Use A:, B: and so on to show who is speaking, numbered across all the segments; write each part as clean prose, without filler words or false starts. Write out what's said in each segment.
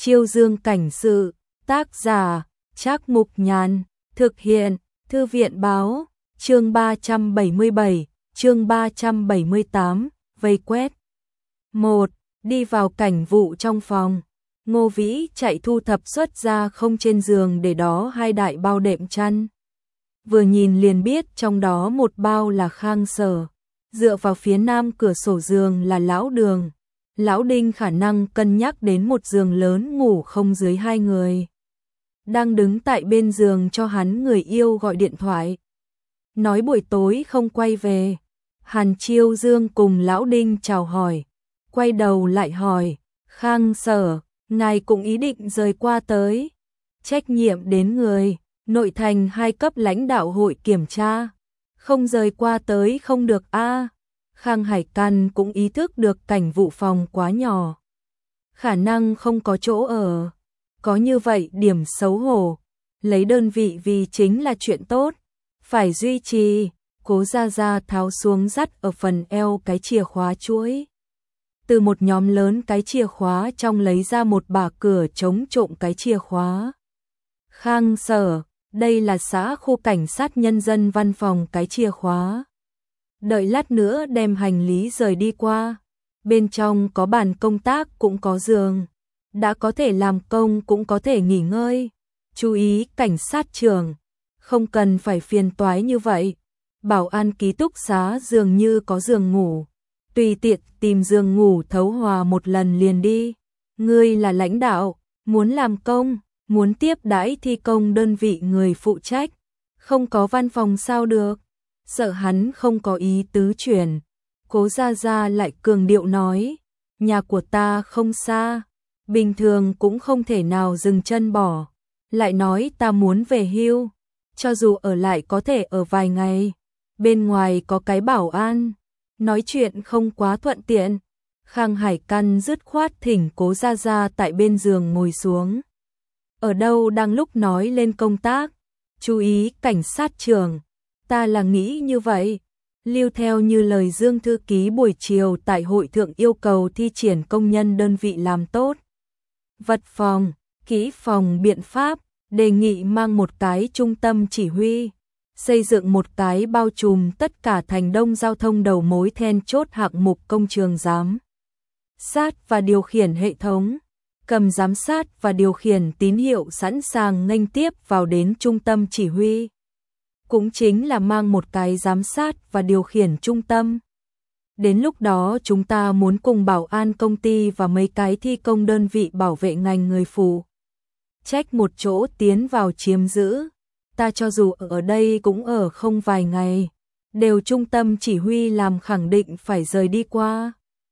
A: Chiêu Dương cảnh sự, tác giả, Trác Mục Nhàn, thực hiện, Thư viện báo, chương 377, chương 378, vây quét. 1. Đi vào cảnh vụ trong phòng. Ngô Vĩ chạy thu thập xuất ra không trên giường để đó hai đại bao đệm chăn. Vừa nhìn liền biết trong đó một bao là Khang Sở. Dựa vào phía nam cửa sổ giường là Lão Đường. Lão Đinh khả năng cân nhắc đến một giường lớn ngủ không dưới hai người. Đang đứng tại bên giường cho hắn người yêu gọi điện thoại. Nói buổi tối không quay về. Hàn Chiêu Dương cùng Lão Đinh chào hỏi. Quay đầu lại hỏi, Khang Sở, ngài cũng ý định rời qua tới. Trách nhiệm đến người, nội thành 2 cấp lãnh đạo hội kiểm tra. Không rời qua tới không được a. Khang Hải Căn cũng ý thức được cảnh vụ phòng quá nhỏ. Khả năng không có chỗ ở. Có như vậy điểm xấu hổ. Lấy đơn vị vì chính là chuyện tốt. Phải duy trì. Cố Gia Gia tháo xuống dắt ở phần eo cái chìa khóa chuỗi. Từ một nhóm lớn cái chìa khóa trong lấy ra một bả cửa chống trộm cái chìa khóa. Khang Sở, đây là xã khu cảnh sát nhân dân văn phòng cái chìa khóa. Đợi lát nữa đem hành lý rời đi qua. Bên trong có bàn công tác cũng có giường. Đã có thể làm công cũng có thể nghỉ ngơi. Chú ý cảnh sát trưởng. Không cần phải phiền toái như vậy. Bảo an ký túc xá dường như có giường ngủ. Tùy tiện tìm giường ngủ thấu hòa một lần liền đi. Ngươi là lãnh đạo, muốn làm công, muốn tiếp đãi thi công đơn vị người phụ trách. Không có văn phòng sao được. Sợ hắn không có ý tứ chuyển. Cố Gia Gia lại cường điệu nói, nhà của ta không xa, bình thường cũng không thể nào dừng chân bỏ. Lại nói ta muốn về hưu, cho dù ở lại có thể ở vài ngày. Bên ngoài có cái bảo an, nói chuyện không quá thuận tiện. Khang Hải Căn dứt khoát thỉnh Cố Gia Gia tại bên giường ngồi xuống. Ở đâu đang lúc nói lên công tác, chú ý cảnh sát trưởng. Ta là nghĩ như vậy, lưu theo như lời Dương thư ký buổi chiều tại hội thượng yêu cầu thi triển công nhân đơn vị làm tốt. Vật phòng, kỹ phòng biện pháp, đề nghị mang một cái trung tâm chỉ huy, xây dựng một cái bao trùm tất cả thành đông giao thông đầu mối then chốt hạng mục công trường giám sát và điều khiển hệ thống, cầm giám sát và điều khiển tín hiệu sẵn sàng nghênh tiếp vào đến trung tâm chỉ huy. Cũng chính là mang một cái giám sát và điều khiển trung tâm. Đến lúc đó chúng ta muốn cùng bảo an công ty và mấy cái thi công đơn vị bảo vệ ngành người phụ trách một chỗ tiến vào chiếm giữ. Ta cho dù ở đây cũng ở không vài ngày, đều trung tâm chỉ huy làm khẳng định phải rời đi qua.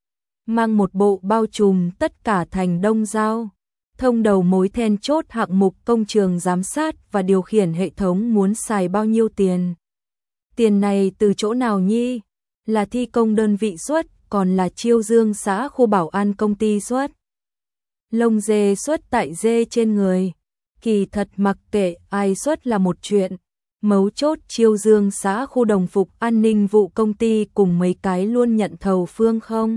A: Mang một bộ bao trùm tất cả thành đông giao thông đầu mối then chốt hạng mục công trường giám sát và điều khiển hệ thống muốn xài bao nhiêu tiền? Tiền này từ chỗ nào nhi? Là thi công đơn vị xuất, còn là Chiêu Dương xã khu bảo an công ty xuất. Lông dê xuất tại dê trên người. Kỳ thật mặc kệ ai xuất là một chuyện. Mấu chốt Chiêu Dương xã khu đồng phục an ninh vụ công ty cùng mấy cái luôn nhận thầu phương không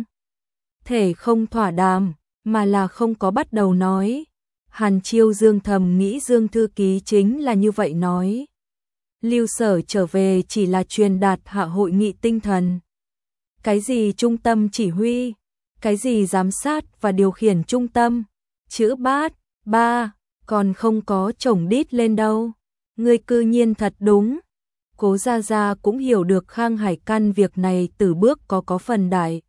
A: thể không thỏa đàm, mà là không có bắt đầu nói. Hàn Chiêu Dương thầm nghĩ Dương thư ký chính là như vậy nói. Lưu Sở trở về chỉ là truyền đạt hạ hội nghị tinh thần. Cái gì trung tâm chỉ huy, cái gì giám sát và điều khiển trung tâm, chữ bát, ba, còn không có chổng đít lên đâu. Ngươi cư nhiên thật đúng. Cố Gia Gia cũng hiểu được Khang Hải Căn việc này từ bước có phần đại.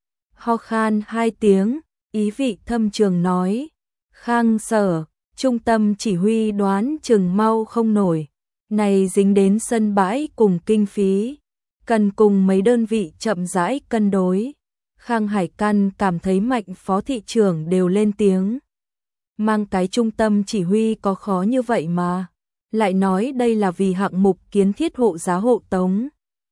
A: Ho khan 2 tiếng, ý vị thâm trường nói, Khang Sở, trung tâm chỉ huy đoán chừng mau không nổi, này dính đến sân bãi cùng kinh phí, cần cùng mấy đơn vị chậm rãi cân đối. Khang Hải Căn cảm thấy Mạnh phó thị trưởng đều lên tiếng. Mang cái trung tâm chỉ huy có khó như vậy mà, lại nói đây là vì hạng mục kiến thiết hộ giá hộ tống.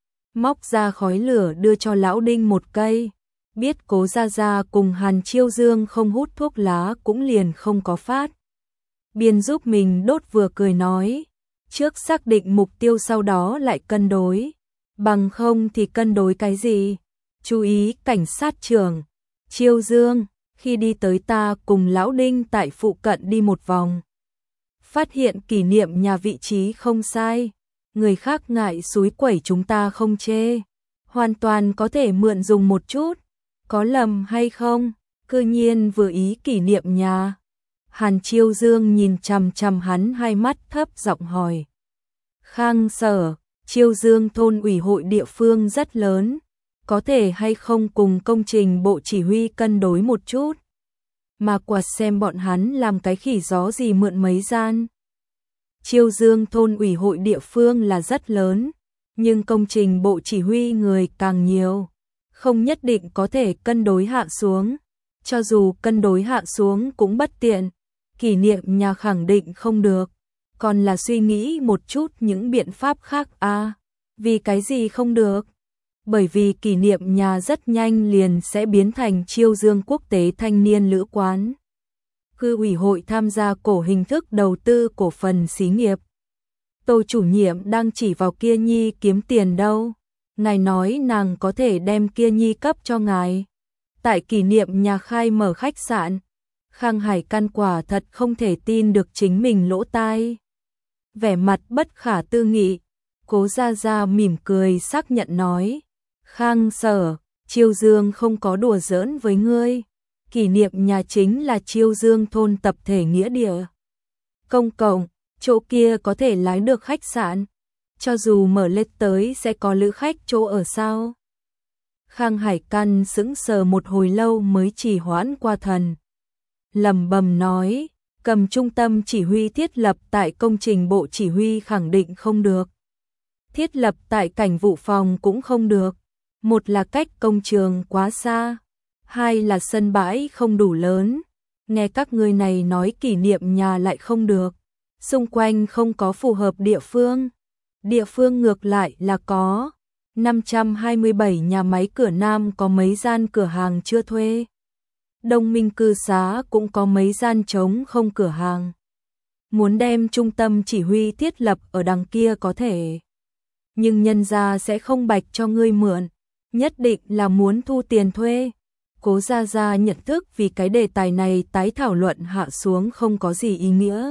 A: Móc ra khói lửa đưa cho Lão Đinh một cây. Biết Cố Gia Gia cùng Hàn Chiêu Dương không hút thuốc lá cũng liền không có phát. Biên giúp mình đốt vừa cười nói, trước xác định mục tiêu sau đó lại cân đối. Bằng không thì cân đối cái gì? Chú ý cảnh sát trưởng. Chiêu Dương, Khi đi tới ta cùng Lão Đinh tại phụ cận đi một vòng. Phát hiện kỷ niệm nhà vị trí không sai. Người khác ngại xúi quẩy chúng ta không chê. Hoàn toàn có thể mượn dùng một chút. Có lầm hay không? Cư nhiên vừa ý kỷ niệm nhà. Hàn Chiêu Dương nhìn chằm chằm hắn, hai mắt thấp giọng hỏi. Khang Sở, Chiêu Dương thôn ủy hội địa phương rất lớn. Có thể hay không cùng công trình bộ chỉ huy cân đối một chút? Mà quạt xem bọn hắn làm cái khỉ gió gì mượn mấy gian. Chiêu Dương thôn ủy hội địa phương là rất lớn, nhưng công trình bộ chỉ huy người càng nhiều, không nhất định có thể cân đối hạ xuống. Cho dù cân đối hạ xuống cũng bất tiện, kỷ niệm nhà khẳng định không được, còn là suy nghĩ một chút những biện pháp khác à. Vì cái gì không được? Bởi vì kỷ niệm nhà rất nhanh liền sẽ biến thành Chiêu Dương quốc tế thanh niên lữ quán. Cư ủy hội tham gia cổ hình thức đầu tư cổ phần xí nghiệp. Tô chủ nhiệm đang chỉ vào Kia Nhi kiếm tiền đâu. Ngài nói nàng có thể đem Kia Nhi cấp cho ngài. Tại kỷ niệm nhà khai mở khách sạn. Khang Hải Căn quả thật không thể tin được chính mình lỗ tai. Vẻ mặt bất khả tư nghị. Cố Gia Gia mỉm cười xác nhận nói. Khang Sở, Chiêu Dương không có đùa giỡn với ngươi. Kỷ niệm nhà chính là Chiêu Dương thôn tập thể nghĩa địa công cộng, chỗ kia có thể lái được khách sạn. Cho dù mở lên tới sẽ có lữ khách chỗ ở sao? Khang Hải Căn sững sờ một hồi lâu mới trì hoãn qua thần. Lẩm bẩm nói, cầm trung tâm chỉ huy thiết lập tại công trình bộ chỉ huy khẳng định không được. Thiết lập tại cảnh vụ phòng cũng không được. Một là cách công trường quá xa, hai là sân bãi không đủ lớn. Nghe các người này nói kỷ niệm nhà lại không được. Xung quanh không có phù hợp địa phương. Địa phương ngược lại là có. 527 nhà máy cửa Nam có mấy gian cửa hàng chưa thuê. Đông Minh cư xá cũng có mấy gian trống không cửa hàng. Muốn đem trung tâm chỉ huy thiết lập ở đằng kia có thể. Nhưng nhân gia sẽ không bạch cho ngươi mượn. Nhất định là muốn thu tiền thuê. Cố Gia Gia nhận thức vì cái đề tài này tái thảo luận hạ xuống không có gì ý nghĩa.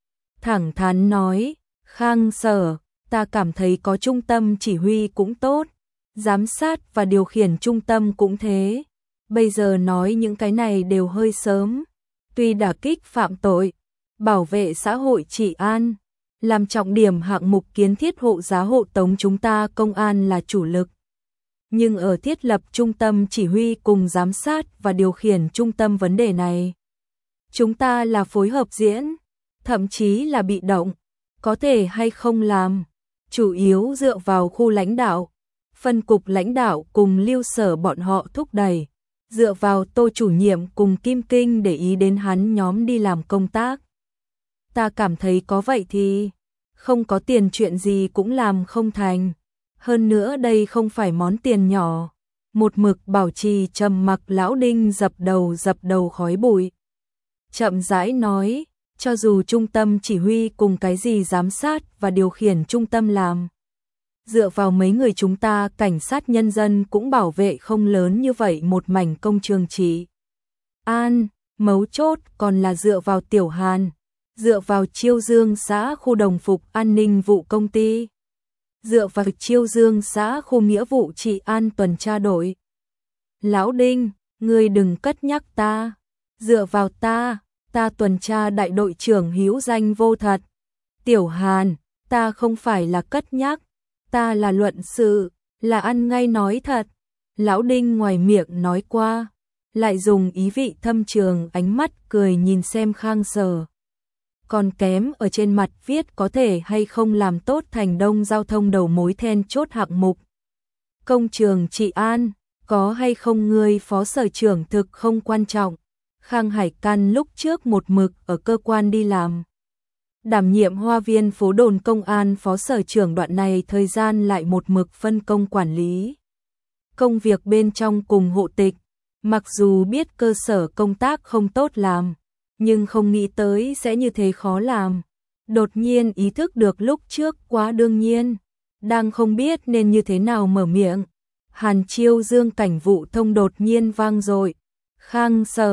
A: Thẳng thắn nói, Khang Sở, ta cảm thấy có trung tâm chỉ huy cũng tốt, giám sát và điều khiển trung tâm cũng thế. Bây giờ nói những cái này đều hơi sớm. Tuy đả kích phạm tội, bảo vệ xã hội trị an, làm trọng điểm hạng mục kiến thiết hộ giá hộ tống chúng ta công an là chủ lực. Nhưng ở thiết lập trung tâm chỉ huy cùng giám sát và điều khiển trung tâm vấn đề này, chúng ta là phối hợp diễn, thậm chí là bị động, có thể hay không làm, chủ yếu dựa vào khu lãnh đạo, phân cục lãnh đạo cùng Lưu Sở bọn họ thúc đẩy, dựa vào Tô chủ nhiệm cùng Kim Kinh để ý đến hắn nhóm đi làm công tác. Ta cảm thấy có vậy thì không có tiền chuyện gì cũng làm không thành. Hơn nữa đây không phải món tiền nhỏ. Một mực bảo trì trầm mặc Lão Đinh dập đầu khói bụi. Chậm rãi nói, cho dù trung tâm chỉ huy cùng cái gì giám sát và điều khiển trung tâm làm. Dựa vào mấy người chúng ta cảnh sát nhân dân cũng bảo vệ không lớn như vậy một mảnh công trường trị an, mấu chốt còn là dựa vào Tiểu Hàn, dựa vào Chiêu Dương xã khu đồng phục an ninh vụ công ty. Dựa vào Chiêu Dương xã khu nghĩa vụ trị an tuần tra đội. Lão Đinh, ngươi đừng cất nhắc ta. Dựa vào ta tuần tra đại đội trưởng hữu danh vô thật. Tiểu Hàn, ta không phải là cất nhắc, ta là luận sự, là ăn ngay nói thật. Lão Đinh ngoài miệng nói qua, lại dùng ý vị thâm trường ánh mắt cười nhìn xem Khang Sở. Còn kém ở trên mặt viết có thể hay không làm tốt thành đông giao thông đầu mối then chốt hạng mục. Công trường trị an, có hay không ngươi phó sở trưởng thực không quan trọng. Khang Hải Căn lúc trước một mực ở cơ quan đi làm. Đảm nhiệm Hoa Viên phố đồn công an phó sở trưởng đoạn này thời gian lại một mực phân công quản lý. Công việc bên trong cùng hộ tịch, mặc dù biết cơ sở công tác không tốt làm, nhưng không nghĩ tới sẽ như thế khó làm. Đột nhiên ý thức được lúc trước quá đương nhiên, đang không biết nên như thế nào mở miệng. Hàn Chiêu Dương cảnh vụ thông đột nhiên vang dội. Khang Sở,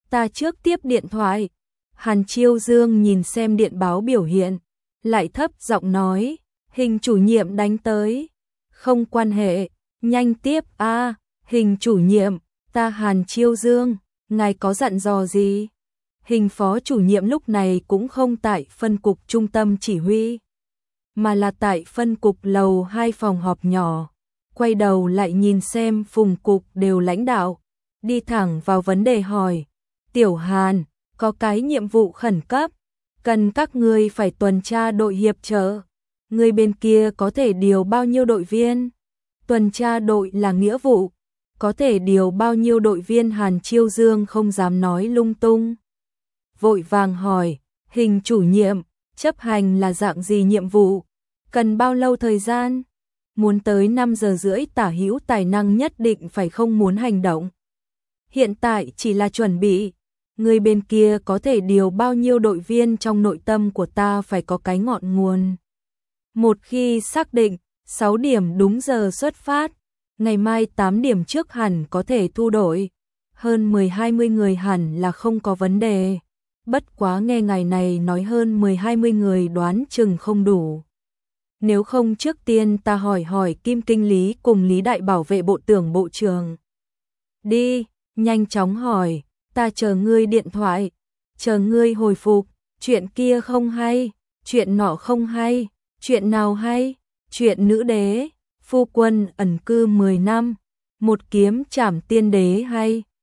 A: ta trước tiếp điện thoại. Hàn Chiêu Dương nhìn xem điện báo biểu hiện, lại thấp giọng nói, Hình chủ nhiệm đánh tới. Không quan hệ, nhanh tiếp a. Hình chủ nhiệm, ta Hàn Chiêu Dương, ngài có dặn dò gì? Hình phó chủ nhiệm lúc này cũng không tại phân cục trung tâm chỉ huy, mà là tại phân cục lầu 2 phòng họp nhỏ. Quay đầu lại nhìn xem phùng cục đều lãnh đạo, đi thẳng vào vấn đề hỏi, Tiểu Hàn, có cái nhiệm vụ khẩn cấp, cần các ngươi phải tuần tra đội hiệp trợ. Người bên kia có thể điều bao nhiêu đội viên? Tuần tra đội là nghĩa vụ, có thể điều bao nhiêu đội viên? Hàn Chiêu Dương không dám nói lung tung, vội vàng hỏi, Hình chủ nhiệm, chấp hành là dạng gì nhiệm vụ? Cần bao lâu thời gian? Muốn tới 5 giờ rưỡi tả hữu, tài năng nhất định phải không muốn hành động. Hiện tại chỉ là chuẩn bị, người bên kia có thể điều bao nhiêu đội viên? Trong nội tâm của ta phải có cái ngọn nguồn. Một khi xác định, 6 điểm đúng giờ xuất phát, ngày mai 8 điểm trước hẳn có thể thu đội, hơn 10-20 người hẳn là không có vấn đề. Bất quá nghe ngày này nói hơn 10-20 người đoán chừng không đủ. Nếu không trước tiên ta hỏi Kim kinh lý cùng Lý đại bảo vệ bộ tưởng bộ trưởng. Đi, nhanh chóng hỏi, ta chờ ngươi điện thoại, chờ ngươi hồi phục, chuyện kia không hay, chuyện nọ không hay, chuyện nào hay, chuyện nữ đế, phu quân ẩn cư 10 năm, một kiếm trảm tiên đế hay.